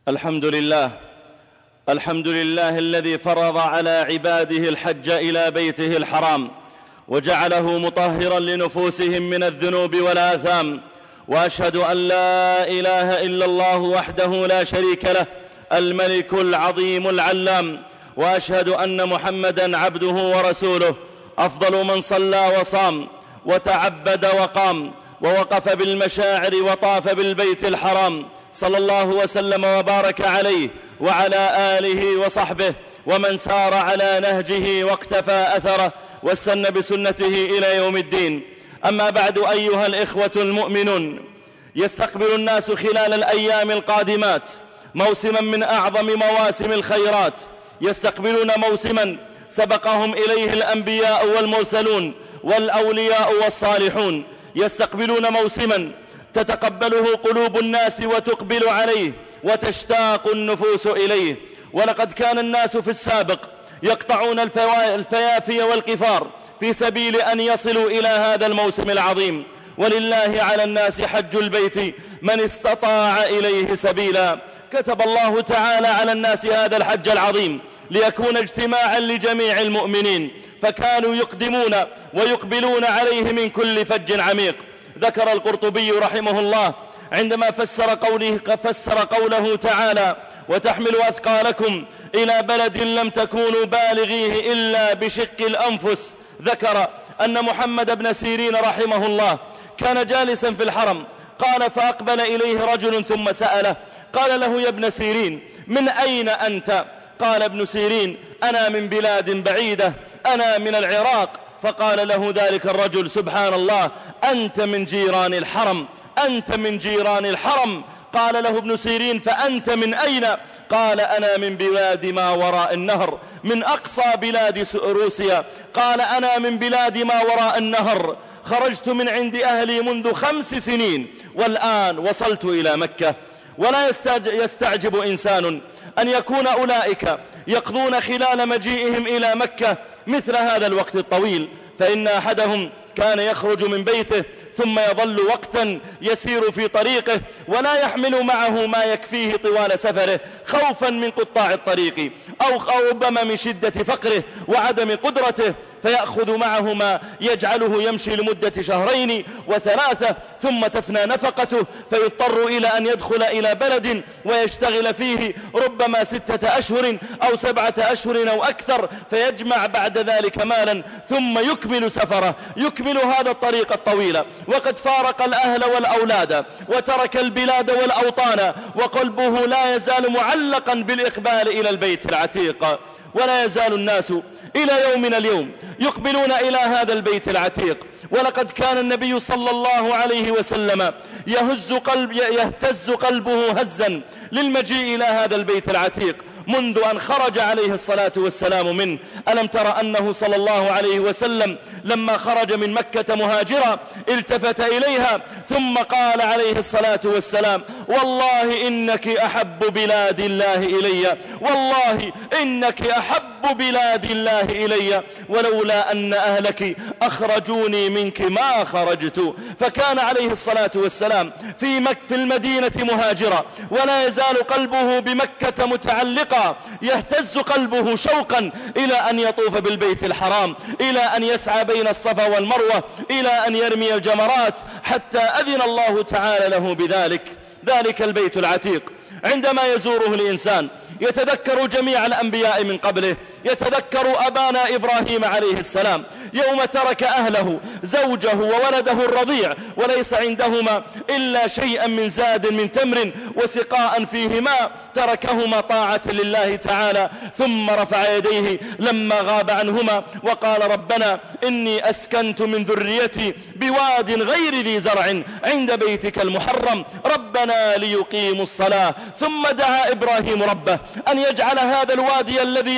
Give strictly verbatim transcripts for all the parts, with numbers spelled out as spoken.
الحمد لله الحمد لله الذي فرض على عباده الحج إلى بيته الحرام وجعله مطهرا لنفوسهم من الذنوب والآثام، وأشهد أن لا إله إلا الله وحده لا شريك له الملك العظيم العلام، وأشهد أن محمدًا عبده ورسوله أفضل من صلى وصام وتعبد وقام ووقف بالمشاعر وطاف بالبيت الحرام، صلى الله وسلم وبارك عليه وعلى آله وصحبه ومن سار على نهجه واقتفى أثره واستنى بسنته إلى يوم الدين. أما بعد، أيها الإخوة المؤمنون، يستقبل الناس خلال الأيام القادمات موسما من أعظم مواسم الخيرات، يستقبلون موسما سبقهم إليه الأنبياء والمرسلون والأولياء والصالحون، يستقبلون موسما تتقبله قلوب الناس وتقبل عليه وتشتاق النفوس إليه. ولقد كان الناس في السابق يقطعون الفيافي والقفار في سبيل أن يصلوا إلى هذا الموسم العظيم، ولله على الناس حج البيت من استطاع إليه سبيلا. كتب الله تعالى على الناس هذا الحج العظيم ليكون اجتماعا لجميع المؤمنين، فكانوا يقدمون ويقبلون عليه من كل فج عميق. ذكر القرطبي رحمه الله عندما فسر قوله, فسر قوله تعالى: وتحمل أثقالكم إلى بلد لم تكونوا بالغيه إلا بشق الأنفس، ذكر أن محمد بن سيرين رحمه الله كان جالسا في الحرم، قال: فأقبل إليه رجل ثم سأله، قال له: يا ابن سيرين، من أين أنت؟ قال ابن سيرين: أنا من بلاد بعيدة، أنا من العراق. فقال له ذلك الرجل: سبحان الله، أنت من جيران الحرم، أنت من جيران الحرم. قال له ابن سيرين: فأنت من أين؟ قال: أنا من بلاد ما وراء النهر، من أقصى بلاد روسيا. قال: أنا من بلاد ما وراء النهر، خرجت من عند أهلي منذ خمس سنين والآن وصلت إلى مكة. ولا يستعجب إنسان أن يكون أولئك يقضون خلال مجيئهم إلى مكة مثل هذا الوقت الطويل، فإن أحدهم كان يخرج من بيته ثم يظل وقتا يسير في طريقه ولا يحمل معه ما يكفيه طوال سفره خوفا من قطاع الطريق أو ربما من شدة فقره وعدم قدرته، فيأخذ معه ما يجعله يمشي لمدة شهرين وثلاثة ثم تفنى نفقته، فيضطر إلى أن يدخل إلى بلد ويشتغل فيه ربما ستة أشهر أو سبعة أشهر أو أكثر، فيجمع بعد ذلك مالا ثم يكمل سفره، يكمل هذا الطريق الطويل وقد فارق الأهل والأولاد وترك البلاد والأوطان، وقلبه لا يزال معلقا بالإقبال إلى البيت العتيق. ولا يزال الناس إلى يومنا اليوم يقبلون إلى هذا البيت العتيق. ولقد كان النبي صلى الله عليه وسلم يهز قلب يهتز قلبه هزا للمجيء إلى هذا البيت العتيق منذ أن خرج عليه الصلاة والسلام منه. ألم تر أنه صلى الله عليه وسلم لما خرج من مكة مهاجرا التفت إليها ثم قال عليه الصلاة والسلام: والله إنك أحب بلاد الله إلي، والله إنك أحب بلاد الله إلي، ولولا أن أهلك أخرجوني منك ما خرجت. فكان عليه الصلاة والسلام في مكة في المدينة مهاجرا، ولا يزال قلبه بمكة متعلقا، يهتز قلبه شوقا إلى أن يطوف بالبيت الحرام، إلى أن يسعى بين الصفا والمروة، إلى أن يرمي الجمرات، حتى أذن الله تعالى له بذلك. ذلك البيت العتيق عندما يزوره الإنسان يتذكر جميع الأنبياء من قبله، يتذكر أبانا إبراهيم عليه السلام يوم ترك أهله زوجه وولده الرضيع وليس عندهما إلا شيئا من زاد من تمر وسقاء فيه ماء، تركهما طاعة لله تعالى، ثم رفع يديه لما غاب عنهما وقال: ربنا إني أسكنت من ذريتي بواد غير ذي زرع عند بيتك المحرم ربنا ليقيموا الصلاة. ثم دعا إبراهيم ربه أن يجعل هذا الوادي الذي ليس فيه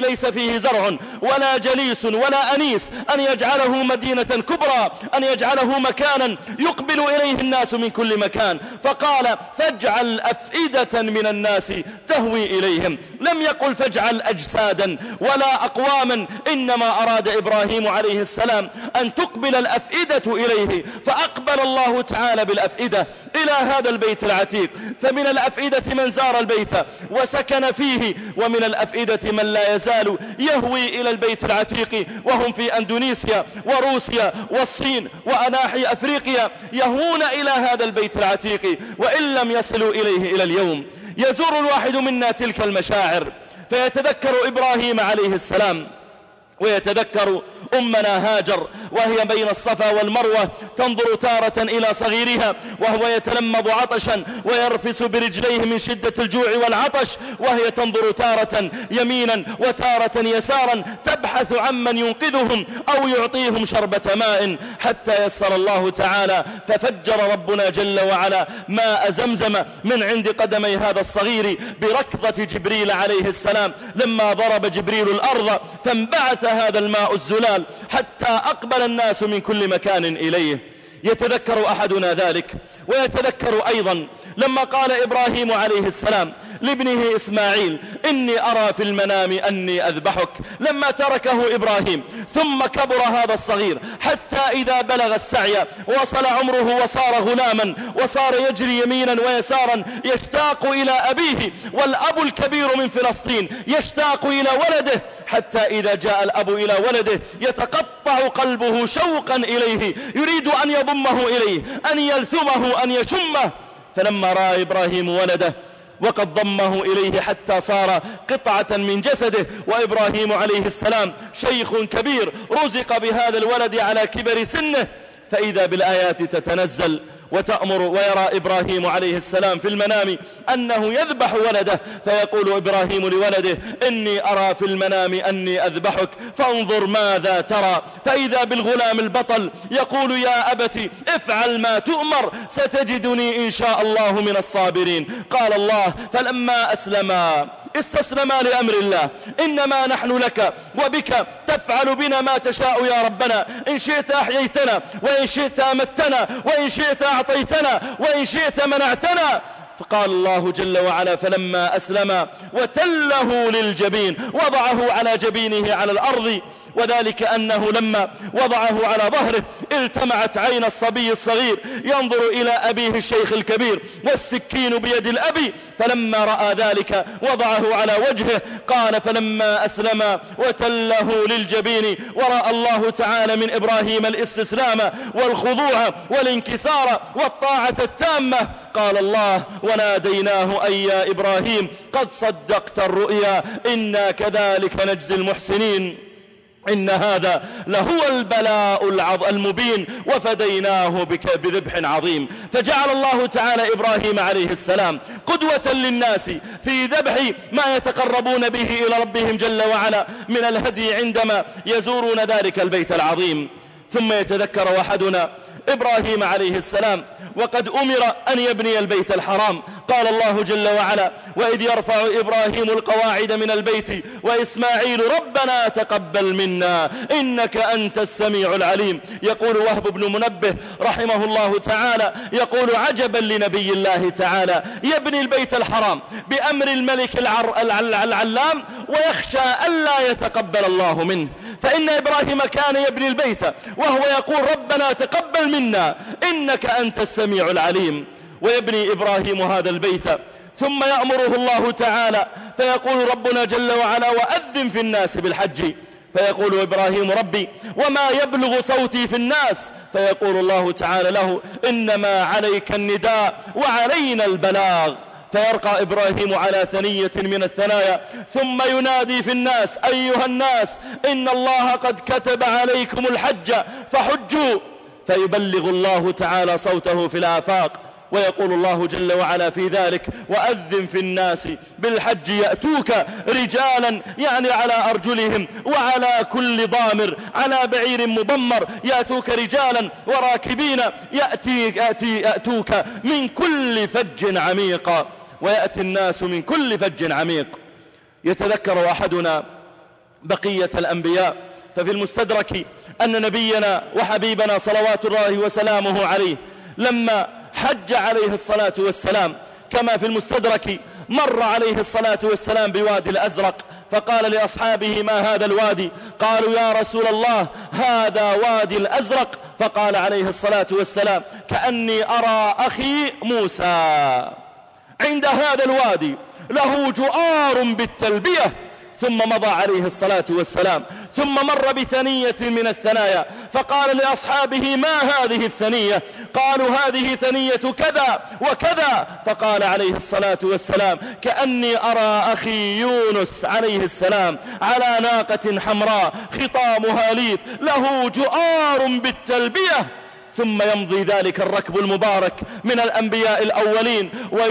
فيه زرع ولا جليس ولا أنيس أن يجعله مدينة كبرى، أن يجعله مكانا يقبل إليه الناس من كل مكان. فقال فاجعل أفئدة من الناس تهوي إليهم، لم يقل فاجعل أجسادا ولا أقواما، إنما أراد إبراهيم عليه السلام أن تقبل الأفئدة إليه، فأقبل الله تعالى بالأفئدة إلى هذا البيت العتيق. فمن الأفئدة من زار البيت وسكن فيه، ومن الأفئدة من لا يزال يهوي إلى البيت العتيق، وهم في أندونيسيا وروسيا والصين وأناحي أفريقيا يهوون إلى هذا البيت العتيق وإن لم يصلوا إليه إلى اليوم. يزور الواحد منا تلك المشاعر فيتذكر إبراهيم عليه السلام، ويتذكر أمنا هاجر وهي بين الصفا والمروة تنظر تارة إلى صغيرها وهو يتلمض عطشا ويرفس برجليه من شدة الجوع والعطش، وهي تنظر تارة يمينا وتارة يسارا تبحث عمن ينقذهم أو يعطيهم شربة ماء، حتى يسر الله تعالى ففجر ربنا جل وعلا ماء زمزم من عند قدمي هذا الصغير بركضة جبريل عليه السلام، لما ضرب جبريل الأرض فانبعث هذا الماء الزلال حتى أقبل الناس من كل مكان إليه. يتذكر أحدنا ذلك، ويتذكر أيضا لما قال إبراهيم عليه السلام لابنه إسماعيل إني أرى في المنام أني أذبحك، لما تركه إبراهيم ثم كبر هذا الصغير حتى إذا بلغ السعي وصل عمره وصار غلاما وصار يجري يمينا ويسارا يشتاق إلى أبيه، والأب الكبير من فلسطين يشتاق إلى ولده، حتى إذا جاء الأب إلى ولده يتقطع قلبه شوقا إليه، يريد أن يضمه إليه، أن يلثمه، أن يشمه. فلما رأى إبراهيم ولده وقد ضمه إليه حتى صار قطعة من جسده، وإبراهيم عليه السلام شيخ كبير رزق بهذا الولد على كبر سنه، فإذا بالآيات تتنزل وتأمر، ويرى إبراهيم عليه السلام في المنام أنه يذبح ولده، فيقول إبراهيم لولده إني أرى في المنام أني أذبحك فانظر ماذا ترى، فإذا بالغلام البطل يقول يا أبت افعل ما تؤمر ستجدني إن شاء الله من الصابرين. قال الله فلما أسلما استسلما لأمر الله إنما نحن لك وبك تفعل بنا ما تشاء يا ربنا، إن شئت أحييتنا وإن شئت أمتنا وإن شئت أعطيتنا وإن شئت منعتنا. فقال الله جل وعلا فلما أسلم وتله للجبين وضعه على جبينه على الأرض، وذلك أنه لما وضعه على ظهره التمعت عين الصبي الصغير ينظر إلى أبيه الشيخ الكبير والسكين بيد الأب، فلما رأى ذلك وضعه على وجهه. قال فلما أسلم وتله للجبين، ورأى الله تعالى من إبراهيم الاستسلام والخضوع والانكسار والطاعة التامة. قال الله وناديناه أي يا إبراهيم قد صدقت الرؤيا إنا كذلك نجزي المحسنين إن هذا لهو البلاء المبين وفديناه بك بذبح عظيم. فجعل الله تعالى إبراهيم عليه السلام قدوة للناس في ذبح ما يتقربون به إلى ربهم جل وعلا من الهدي عندما يزورون ذلك البيت العظيم. ثم يتذكر أحدنا إبراهيم عليه السلام وقد أمر أن يبني البيت الحرام. قال الله جل وعلا وإذ يرفع إبراهيم القواعد من البيت وإسماعيل ربنا تقبل منا إنك أنت السميع العليم. يقول وهب بن منبه رحمه الله تعالى يقول عجبا لنبي الله تعالى يبني البيت الحرام بأمر الملك العر العلام ويخشى ألا يتقبل الله منه، فإن إبراهيم كان يبني البيت وهو يقول ربنا تقبل منا إنك أنت السميع العليم. ويبني إبراهيم هذا البيت ثم يأمره الله تعالى فيقول ربنا جل وعلا وأذن في الناس بالحج، فيقول إبراهيم ربي وما يبلغ صوتي في الناس، فيقول الله تعالى له إنما عليك النداء وعلينا البلاغ. فيرقى إبراهيم على ثنية من الثنايا ثم ينادي في الناس أيها الناس إن الله قد كتب عليكم الحج فحجوا، فيبلغ الله تعالى صوته في الآفاق. ويقول الله جل وعلا في ذلك وأذن في الناس بالحج يأتوك رجالا، يعني على أرجلهم وعلى كل ضامر على بعير مضمر، يأتوك رجالا وراكبين يأتي يأتي يأتوك من كل فج عميق، ويأتي الناس من كل فج عميق. يتذكر أحدنا بقية الأنبياء. ففي المستدرك أن نبينا وحبيبنا صلوات الله وسلامه عليه لما حج عليه الصلاة والسلام كما في المستدرك مر عليه الصلاة والسلام بوادي الأزرق، فقال لأصحابه: ما هذا الوادي؟ قالوا: يا رسول الله هذا وادي الأزرق. فقال عليه الصلاة والسلام: كأني أرى أخي موسى عند هذا الوادي له جؤار بالتلبية. ثم مضى عليه الصلاة والسلام ثم مر بثنية من الثنايا فقال لأصحابه: ما هذه الثنية؟ قالوا: هذه ثنية كذا وكذا. فقال عليه الصلاة والسلام: كأني أرى أخي يونس عليه السلام على ناقة حمراء خطامها ليف له جؤار بالتلبية. ثم يمضي ذلك الركب المبارك من الأنبياء الأولين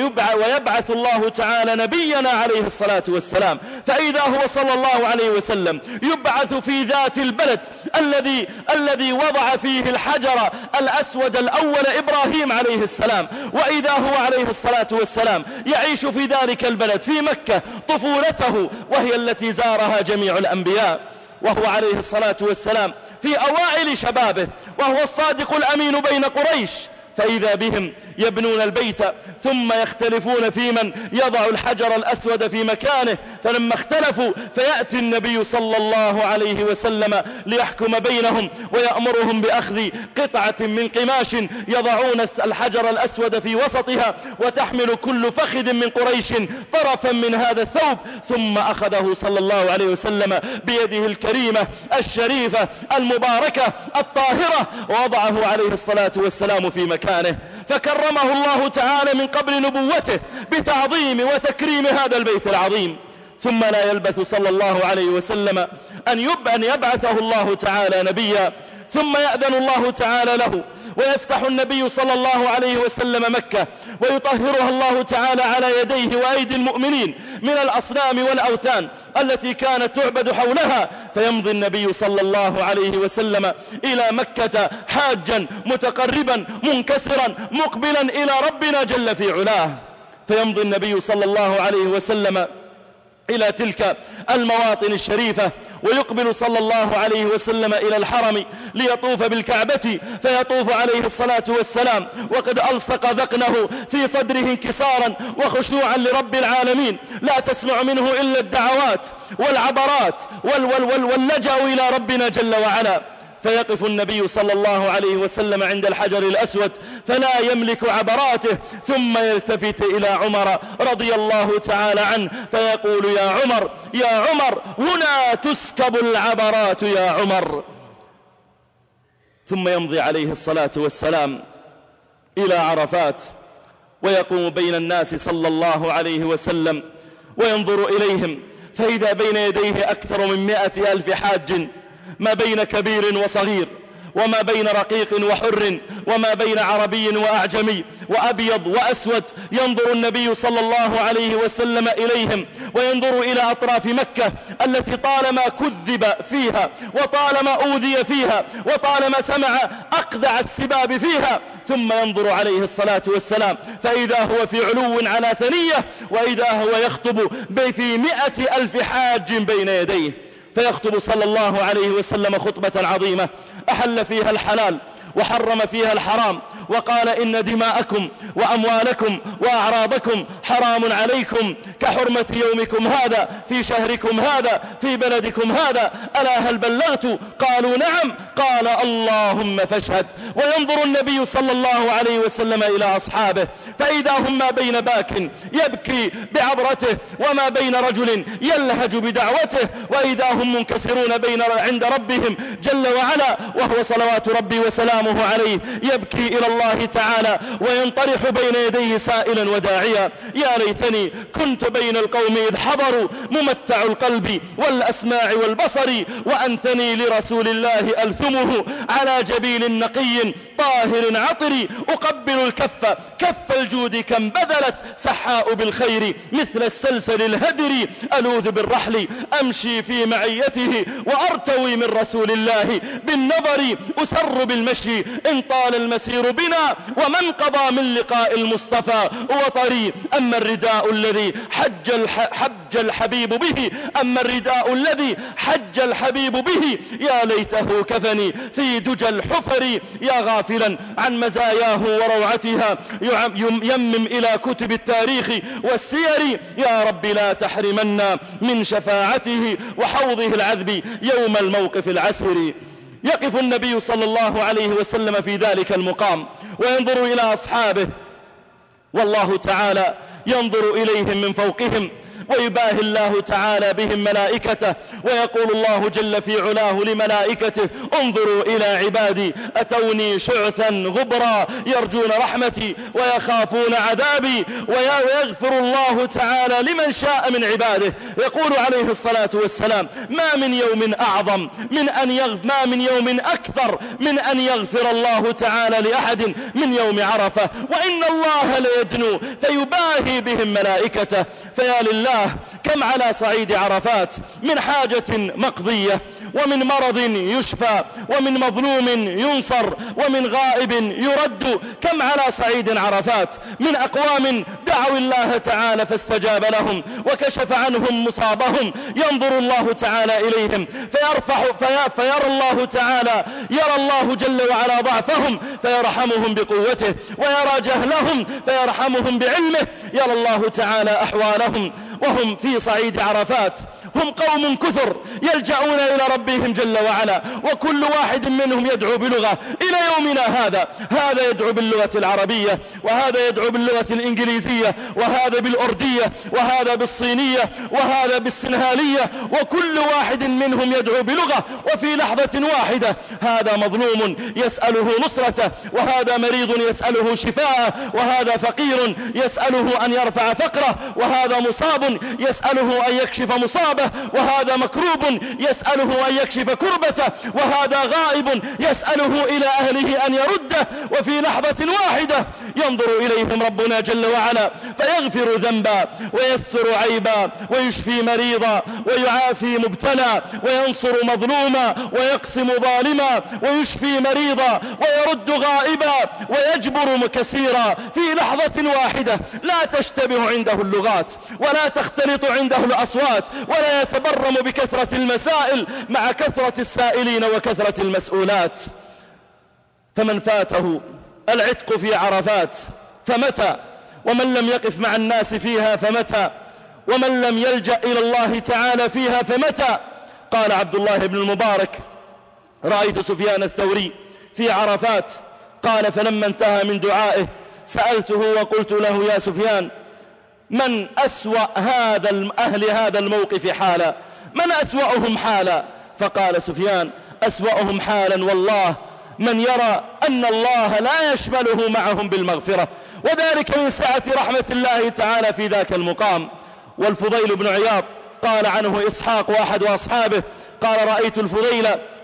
ويبعث الله تعالى نبينا عليه الصلاة والسلام، فإذا هو صلى الله عليه وسلم يبعث في ذات البلد الذي الذي وضع فيه الحجر الأسود الأول إبراهيم عليه السلام، وإذا هو عليه الصلاة والسلام يعيش في ذلك البلد في مكة طفولته وهي التي زارها جميع الأنبياء، وهو عليه الصلاة والسلام في أوائل شبابه وهو الصادق الأمين بين قريش، فإذا بهم يبنون البيت ثم يختلفون في من يضع الحجر الأسود في مكانه، فلما اختلفوا فيأتي النبي صلى الله عليه وسلم ليحكم بينهم ويأمرهم بأخذ قطعة من قماش يضعون الحجر الأسود في وسطها وتحمل كل فخذ من قريش طرفا من هذا الثوب، ثم أخذه صلى الله عليه وسلم بيده الكريمة الشريفة المباركة الطاهرة ووضعه عليه الصلاة والسلام في مكانه، فكرمه الله تعالى من قبل نبوته بتعظيم وتكريم هذا البيت العظيم. ثم لا يلبث صلى الله عليه وسلم أن يبعثه الله تعالى نبيا، ثم يأذن الله تعالى له ويفتح النبي صلى الله عليه وسلم مكة ويطهرها الله تعالى على يديه وأيدي المؤمنين من الأصنام والأوثان التي كانت تعبد حولها، فيمضي النبي صلى الله عليه وسلم إلى مكة حاجا متقربا منكسرا مقبلا إلى ربنا جل في علاه، فيمضي النبي صلى الله عليه وسلم إلى تلك المواطن الشريفة ويقبل صلى الله عليه وسلم إلى الحرم ليطوف بالكعبة، فيطوف عليه الصلاة والسلام وقد ألصق ذقنه في صدره انكسارا وخشوعا لرب العالمين، لا تسمع منه إلا الدعوات والعبرات واللجأ إلى ربنا جل وعلا. فيقف النبي صلى الله عليه وسلم عند الحجر الأسود فلا يملك عبراته، ثم يلتفت إلى عمر رضي الله تعالى عنه فيقول: يا عمر يا عمر هنا تسكب العبرات يا عمر. ثم يمضي عليه الصلاة والسلام إلى عرفات ويقوم بين الناس صلى الله عليه وسلم وينظر إليهم، فإذا بين يديه أكثر من مئة ألف حاج، ما بين كبير وصغير، وما بين رقيق وحر، وما بين عربي وأعجمي وأبيض وأسود. ينظر النبي صلى الله عليه وسلم إليهم وينظر إلى أطراف مكة التي طالما كذب فيها وطالما أوذي فيها وطالما سمع أقذع السباب فيها، ثم ينظر عليه الصلاة والسلام فإذا هو في علو على ثنية، وإذا هو يخطب في مئة ألف حاج بين يديه، فيخطب صلى الله عليه وسلم خطبة عظيمة أحل فيها الحلال وحرم فيها الحرام، وقال: إن دماءكم وأموالكم وأعراضكم حرام عليكم كحرمة يومكم هذا في شهركم هذا في بلدكم هذا، ألا هل بلغت؟ قالوا: نعم. قال: اللهم فاشهد. وينظر النبي صلى الله عليه وسلم إلى أصحابه فإذا هم ما بين باك يبكي بعبرته وما بين رجل يلهج بدعوته، وإذا هم منكسرون بين عند ربهم جل وعلا وهو صلوات ربي وسلامه عليه يبكي إلى الله تعالى وينطرح بين يديه سائلا وداعيا: يا ليتني كنت بين القوم إذ حضروا ممتع القلب والأسماع والبصر وأنثني لرسول الله ألثمه على جبين نقي طاهر عطري أقبل الكف كف الجود كم بذلت سحاء بالخير مثل السلسل الهدري ألوذ بالرحل أمشي في معيته وأرتوي من رسول الله بالنظر أسر بالمشي إن طال المسير بنا ومن قضى من لقاء المصطفى وطري أما الرداء الذي حج, الح... حج الحبيب به أما الرداء الذي حج الحبيب به يا ليته كفني في دجى الحفر يا غافلا عن مزاياه وروعتها يمم إلى كتب التاريخ والسير يا رب لا تحرمنا من شفاعته وحوضه العذب يوم الموقف العسر. يقف النبي صلى الله عليه وسلم في ذلك المقام وينظر إلى أصحابه والله تعالى ينظر إليهم من فوقهم ويباهي الله تعالى بهم ملائكته ويقول الله جل في علاه لملائكته انظروا إلى عبادي أتوني شعثا غبرا يرجون رحمتي ويخافون عذابي ويغفر الله تعالى لمن شاء من عباده. يقول عليه الصلاة والسلام ما من يوم أعظم من أن يغفر ما من يوم أكثر من أن يغفر الله تعالى لأحد من يوم عرفة وإن الله ليدنو فيباهي بهم ملائكته. فيا لله كم على صعيد عرفات من حاجة مقضية ومن مرض يشفى ومن مظلوم ينصر ومن غائب يرد. كم على صعيد عرفات من أقوام دعوا الله تعالى فاستجاب لهم وكشف عنهم مصابهم ينظر الله تعالى إليهم فيرفع في فيرى الله تعالى يرى الله جل وعلا ضعفهم فيرحمهم بقوته ويرى جهلهم فيرحمهم بعلمه. يرى الله تعالى أحوالهم وهم في صعيد عرفات هم قوم كثر يلجأون إلى ربهم جل وعلا وكل واحد منهم يدعو بلغة. إلى يومنا هذا هذا يدعو باللغة العربية وهذا يدعو باللغة الإنجليزية وهذا بالأردية وهذا بالصينية وهذا بالسنهالية وكل واحد منهم يدعو بلغة وفي لحظة واحدة هذا مظلوم يسأله نصرته وهذا مريض يسأله شفاءه وهذا فقير يسأله أن يرفع فقره وهذا مصاب يسأله أن يكشف مصابه وهذا مكروب يسأله أن يكشف كربته وهذا غائب يسأله إلى أهله أن يرده وفي لحظة واحدة ينظر إليهم ربنا جل وعلا فيغفر ذنبا ويسر عيبا ويشفي مريضا ويعافي مبتلى وينصر مظلوما ويقسم ظالما ويشفي مريضا ويرد غائبا ويجبر كسيرا في لحظة واحدة. لا تشتبه عنده اللغات ولا تختلط عنده الأصوات ولا يتبرم بكثرة المسائل مع كثرة السائلين وكثرة المسؤولات. فمن فاته العتق في عرفات فمتى ومن لم يقف مع الناس فيها فمتى ومن لم يلجأ إلى الله تعالى فيها فمتى. قال عبد الله بن المبارك رأيت سفيان الثوري في عرفات قال فلما انتهى من دعائه سألته وقلت له يا سفيان من أسوأ هذا أهل هذا الموقف حالا من أسوأهم حالا؟ فقال سفيان أسوأهم حالا والله من يرى أن الله لا يشمله معهم بالمغفرة وذلك من سعة رحمة الله تعالى في ذاك المقام. والفضيل بن عياض قال عنه إسحاق واحد وأصحابه قال رأيت الفضيل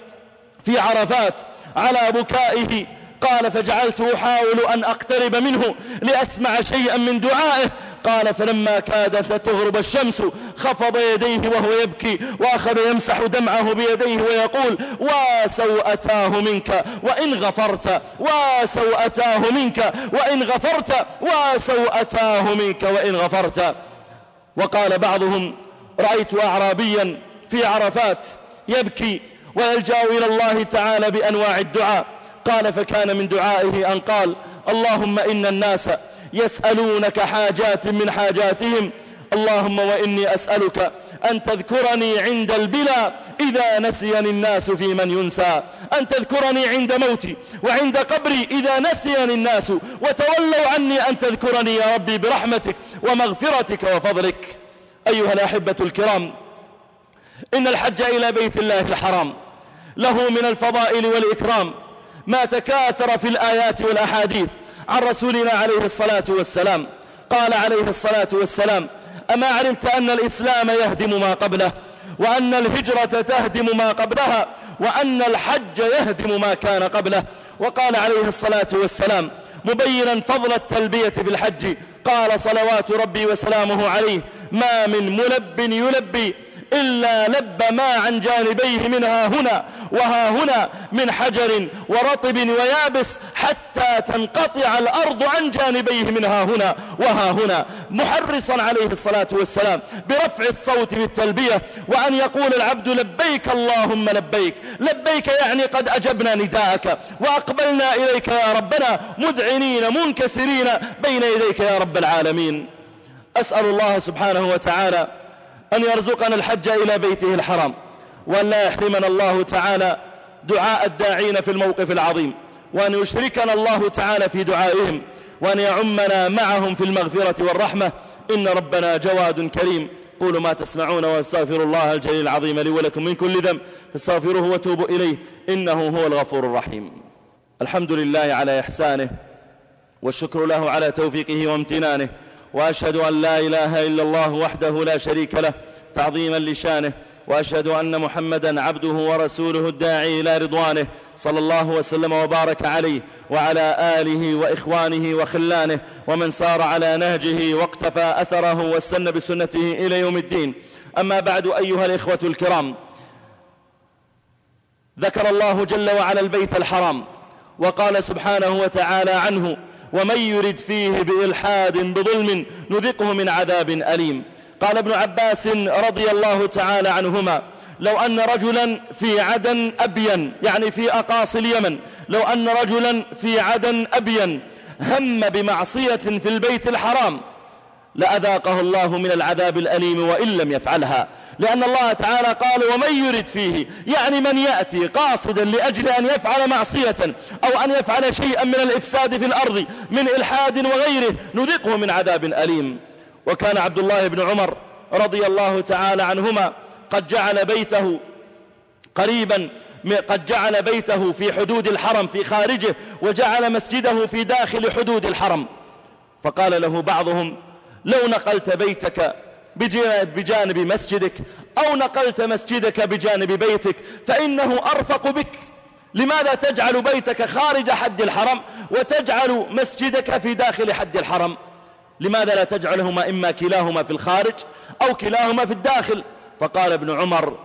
في عرفات على بكائه قال فجعلت أحاول أن أقترب منه لأسمع شيئا من دعائه قال فلما كادت تغرب الشمس خفض يديه وهو يبكي وأخذ يمسح دمعه بيديه ويقول وسوءتاه منك وإن غفرت وسوءتاه منك وإن غفرت وسوءتاه منك وإن غفرت. وقال بعضهم رأيت أعرابيا في عرفات يبكي ويلجأ إلى الله تعالى بأنواع الدعاء قال فكان من دعائه أن قال اللهم إن الناس يسألونك حاجات من حاجاتهم اللهم وإني أسألك أن تذكرني عند البلا إذا نسيني الناس في من ينسى أن تذكرني عند موتي وعند قبري إذا نسيني الناس وتولوا عني أن تذكرني يا ربي برحمتك ومغفرتك وفضلك. أيها الأحبة الكرام إن الحج إلى بيت الله الحرام له من الفضائل والإكرام ما تكاثر في الآيات والأحاديث عن رسولنا عليه الصلاة والسلام. قال عليه الصلاة والسلام أما علمت أن الإسلام يهدم ما قبله وأن الهجرة تهدم ما قبلها وأن الحج يهدم ما كان قبله وقال عليه الصلاة والسلام مبينا فضل التلبية في الحج قال صلوات ربي وسلامه عليه ما من ملب يلبي إلا لب ما عن جانبيه منها هنا وها هنا من حجر ورطب ويابس حتى تنقطع الأرض عن جانبيه منها هنا وها هنا، محرصا عليه الصلاة والسلام برفع الصوت بالتلبية، وأن يقول العبد لبيك اللهم لبيك. لبيك يعني قد أجبنا نداءك وأقبلنا إليك يا ربنا مذعنين منكسرين بين يديك يا رب العالمين. أسأل الله سبحانه وتعالى أن يرزقنا الحج إلى بيته الحرام، وأن لا يحرمنا الله تعالى دعاء الداعين في الموقف العظيم، وأن يشركنا الله تعالى في دعائهم، وأن يعمنا معهم في المغفرة والرحمة، إن ربنا جواد كريم. قولوا ما تسمعون واستغفر الله الجليل العظيم لي ولكم من كل ذنب فاستغفروه وتوبوا إليه إنه هو الغفور الرحيم. الحمد لله على إحسانه، والشكر له على توفيقه وامتنانه، وأشهد أن لا إله إلا الله وحده لا شريك له تعظيما لشانه، وأشهد أن محمدا عبده ورسوله الداعي إلى رضوانه، صلى الله وسلم وبارك عليه وعلى آله وإخوانه وخلانه ومن سار على نهجه واقتفى أثره واستنى بسنته إلى يوم الدين. أما بعد أيها الإخوة الكرام، ذكر الله جل وعلا البيت الحرام وقال سبحانه وتعالى عنه ومن يرد فيه بإلحاد بظلم نذقه من عذاب أليم. قال ابن عباس رضي الله تعالى عنهما لو أن رجلا في عدن أبين، يعني في أقاصي اليمن، لو أن رجلا في عدن أبين هم بمعصية في البيت الحرام لأذاقه الله من العذاب الأليم وإن لم يفعلها، لأن الله تعالى قال ومن يرد فيه، يعني من يأتي قاصدا لأجل أن يفعل معصية أو أن يفعل شيئا من الإفساد في الأرض من إلحاد وغيره نذقه من عذاب أليم. وكان عبد الله بن عمر رضي الله تعالى عنهما قد جعل بيته قريبا قد جعل بيته في حدود الحرم في خارجه، وجعل مسجده في داخل حدود الحرم، فقال له بعضهم لو نقلت بيتك بجانب مسجدك أو نقلت مسجدك بجانب بيتك فإنه أرفق بك، لماذا تجعل بيتك خارج حد الحرم وتجعل مسجدك في داخل حد الحرم؟ لماذا لا تجعلهما إما كلاهما في الخارج أو كلاهما في الداخل؟ فقال ابن عمر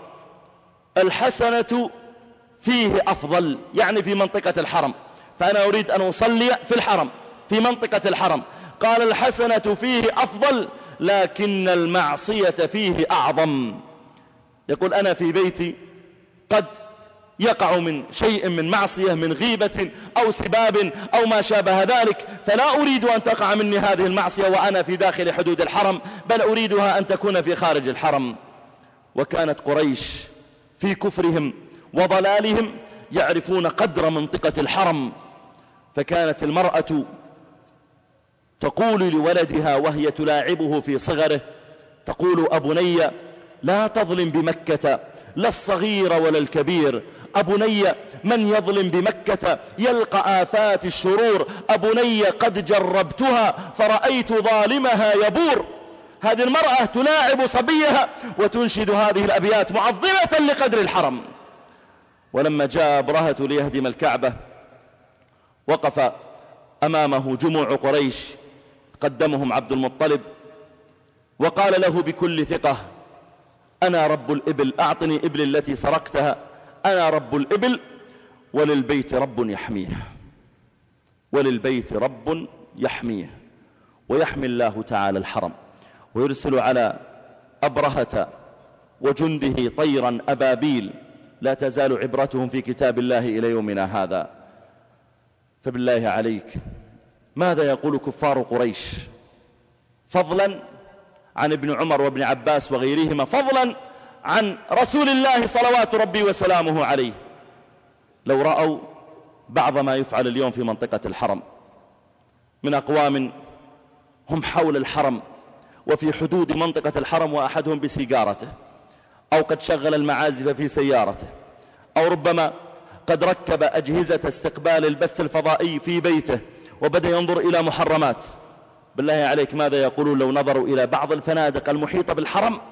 الحسنة فيه أفضل، يعني في منطقة الحرم، فأنا أريد أن أصلي في الحرم في منطقة الحرم. قال الحسنة فيه أفضل لكن المعصية فيه أعظم. يقول أنا في بيتي قد يقع من شيء من معصية من غيبة أو سباب أو ما شابه ذلك، فلا أريد أن تقع مني هذه المعصية وأنا في داخل حدود الحرم، بل أريدها أن تكون في خارج الحرم. وكانت قريش في كفرهم وضلالهم يعرفون قدر منطقة الحرم، فكانت المرأة تقول لولدها وهي تلاعبه في صغره، تقول أبني لا تظلم بمكة لا الصغير ولا الكبير، أبني من يظلم بمكة يلقى آفات الشرور، أبني قد جربتها فرأيت ظالمها يبور. هذه المرأة تلاعب صبيها وتنشد هذه الأبيات معظمة لقدر الحرم. ولما جاء أبرهة ليهدم الكعبة وقف أمامه جموع قريش، قدمهم عبد المطلب وقال له بكل ثقة أنا رب الإبل، أعطني إبل التي سرقتها، أنا رب الإبل وللبيت رب يحميه، وللبيت رب يحميه. ويحمي الله تعالى الحرم ويرسل على أبرهة وجنده طيرا أبابيل لا تزال عبرتهم في كتاب الله إلى يومنا هذا. فبالله عليك ماذا يقول كفار قريش فضلا عن ابن عمر وابن عباس وغيرهما، فضلا عن رسول الله صلوات ربي وسلامه عليه، لو رأوا بعض ما يفعل اليوم في منطقة الحرم من أقوام هم حول الحرم وفي حدود منطقة الحرم، وأحدهم بسيجارته أو قد شغل المعازف في سيارته أو ربما قد ركب أجهزة استقبال البث الفضائي في بيته وبدأ ينظر إلى محرمات. بالله عليك ماذا يقولون لو نظروا إلى بعض الفنادق المحيطة بالحرم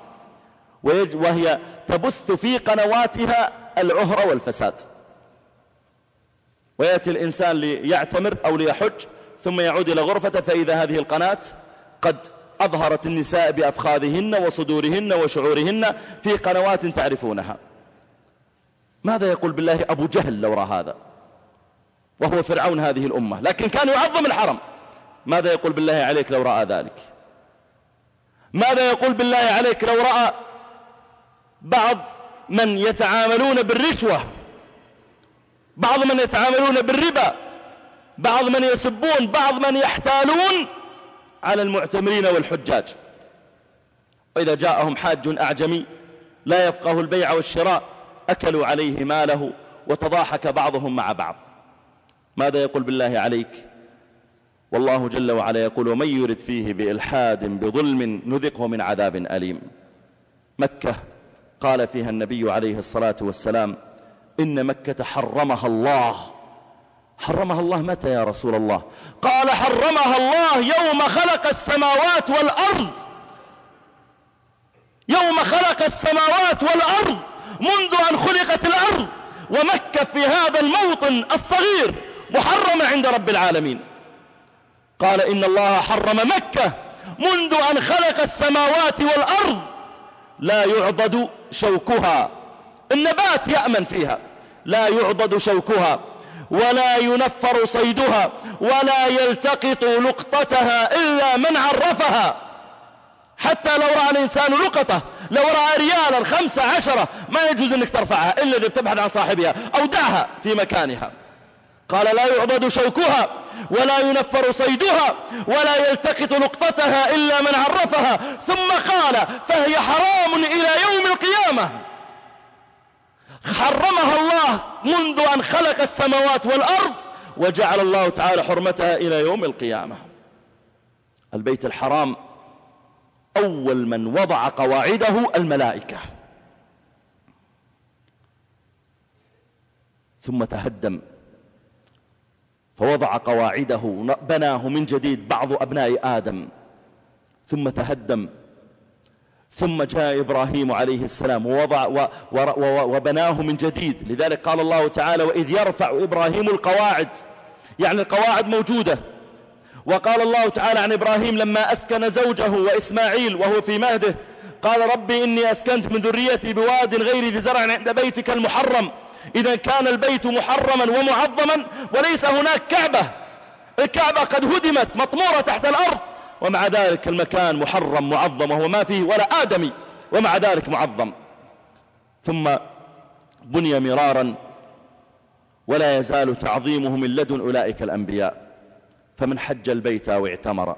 وهي تبث في قنواتها العهر والفساد؟ ويأتي الإنسان ليعتمر أو ليحج ثم يعود إلى غرفته فإذا هذه القناة قد أظهرت النساء بأفخاذهن وصدورهن وشعورهن في قنوات تعرفونها. ماذا يقول بالله أبو جهل لو رأى هذا، وهو فرعون هذه الأمة، لكن كان يعظم الحرم؟ ماذا يقول بالله عليك لو رأى ذلك؟ ماذا يقول بالله عليك لو رأى بعض من يتعاملون بالرشوة، بعض من يتعاملون بالربا، بعض من يسبون، بعض من يحتالون على المعتمرين والحجاج؟ وإذا جاءهم حاج أعجمي لا يفقه البيع والشراء أكلوا عليه ماله وتضاحك بعضهم مع بعض. ماذا يقول بالله عليك؟ والله جل وعلا يقول ومن يرد فيه بإلحاد بظلم نذقه من عذاب أليم. مكة قال فيها النبي عليه الصلاة والسلام إن مكة حرمها الله. حرمها الله متى يا رسول الله؟ قال حرمها الله يوم خلق السماوات والأرض، يوم خلق السماوات والأرض منذ أن خلقت الأرض، ومكة في هذا الموطن الصغير محرمة عند رب العالمين. قال إن الله حرم مكة منذ أن خلق السماوات والأرض لا يعضد شوكها، النبات يأمن فيها، لا يعضد شوكها ولا ينفر صيدها ولا يلتقط لقطتها إلا من عرفها. حتى لو رأى الإنسان لقطة، لو رأى ريالا خمسة عشرة ما يجوز أنك ترفعها إلا إذا بتبحث عن صاحبها أو دعها في مكانها. قال لا يعضد شوكها ولا ينفر صيدها ولا يلتقط لقطتها إلا من عرفها. ثم قال فهي حرام إلى يوم القيامة. حرمها الله منذ أن خلق السماوات والأرض، وجعل الله تعالى حرمتها إلى يوم القيامة. البيت الحرام أول من وضع قواعده الملائكة، ثم تهدم فوضع قواعده، بناه من جديد بعض أبناء آدم، ثم تهدم، ثم جاء إبراهيم عليه السلام ووضع وبناه من جديد. لذلك قال الله تعالى وإذ يرفع إبراهيم القواعد، يعني القواعد موجودة. وقال الله تعالى عن إبراهيم لما أسكن زوجه وإسماعيل وهو في مهده قال ربي إني أسكنت من ذريتي بواد غير ذي زرع عند بيتك المحرم. إذا كان البيت محرما ومعظما وليس هناك كعبة، الكعبة قد هدمت مطمورة تحت الأرض، ومع ذلك المكان محرم معظم وهو ما فيه ولا آدمي، ومع ذلك معظم. ثم بني مرارا ولا يزال تعظيمه من لدن أولئك الأنبياء. فمن حج البيت أو اعتمر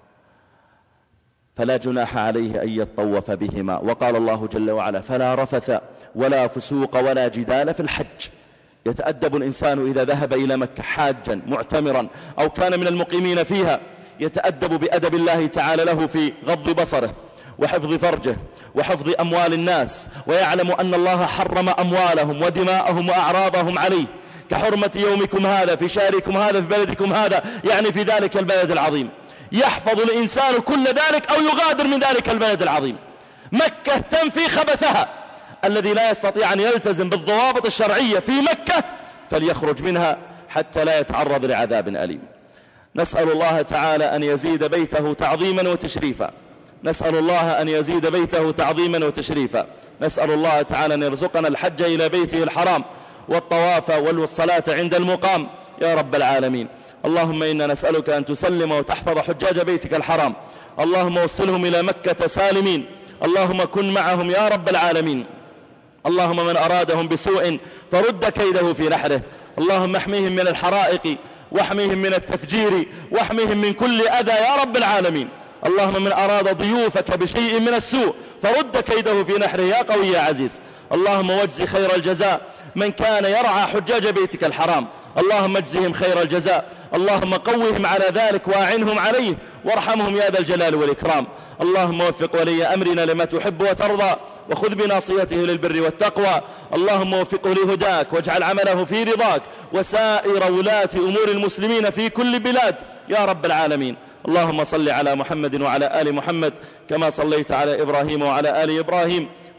فلا جناح عليه أن يطوف بهما. وقال الله جل وعلا فلا رفث ولا فسوق ولا جدال في الحج. يتأدب الإنسان إذا ذهب إلى مكة حاجا معتمرا أو كان من المقيمين فيها، يتأدب بأدب الله تعالى له في غض بصره وحفظ فرجه وحفظ أموال الناس، ويعلم أن الله حرم أموالهم ودماءهم وأعراضهم عليه، كحرمة يومكم هذا في شهركم هذا في بلدكم هذا، يعني في ذلك البلد العظيم. يحفظ الإنسان كل ذلك أو يغادر من ذلك البلد العظيم. مكة تنفي خبثها. الذي لا يستطيع أن يلتزم بالضوابط الشرعية في مكة فليخرج منها حتى لا يتعرض لعذاب أليم. نسأل الله تعالى أن يزيد بيته تعظيما وتشريفا، نسأل الله أن يزيد بيته تعظيما وتشريفا، نسأل الله تعالى أن يرزقنا الحج إلى بيته الحرام والطواف والصلاة عند المقام يا رب العالمين. اللهم إنا نسألك أن تسلم وتحفظ حجاج بيتك الحرام، اللهم وصلهم إلى مكة سالمين، اللهم كن معهم يا رب العالمين. اللهم من أرادهم بسوء فرد كيده في نحره، اللهم احميهم من الحرائق واحميهم من التفجير واحميهم من كل أذى يا رب العالمين. اللهم من أراد ضيوفك بشيء من السوء فرد كيده في نحره يا قوي يا عزيز. اللهم واجزي خير الجزاء من كان يرعى حجاج بيتك الحرام، اللهم اجزهم خير الجزاء، اللهم قوهم على ذلك وأعنهم عليه وارحمهم يا ذا الجلال والإكرام. اللهم وفق ولي أمرنا لما تحب وترضى وخذ بناصيته للبر والتقوى، اللهم وفقه لهداك واجعل عمله في رضاك وسائر ولاة أمور المسلمين في كل بلاد يا رب العالمين. اللهم صل على محمد وعلى آل محمد كما صليت على إبراهيم وعلى آل إبراهيم،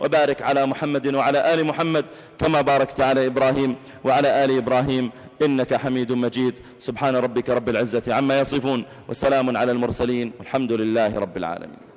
وبارك على محمد وعلى آل محمد كما باركت على إبراهيم وعلى آل إبراهيم إنك حميد مجيد. سبحان ربك رب العزة عما يصفون، وسلام على المرسلين، والحمد لله رب العالمين.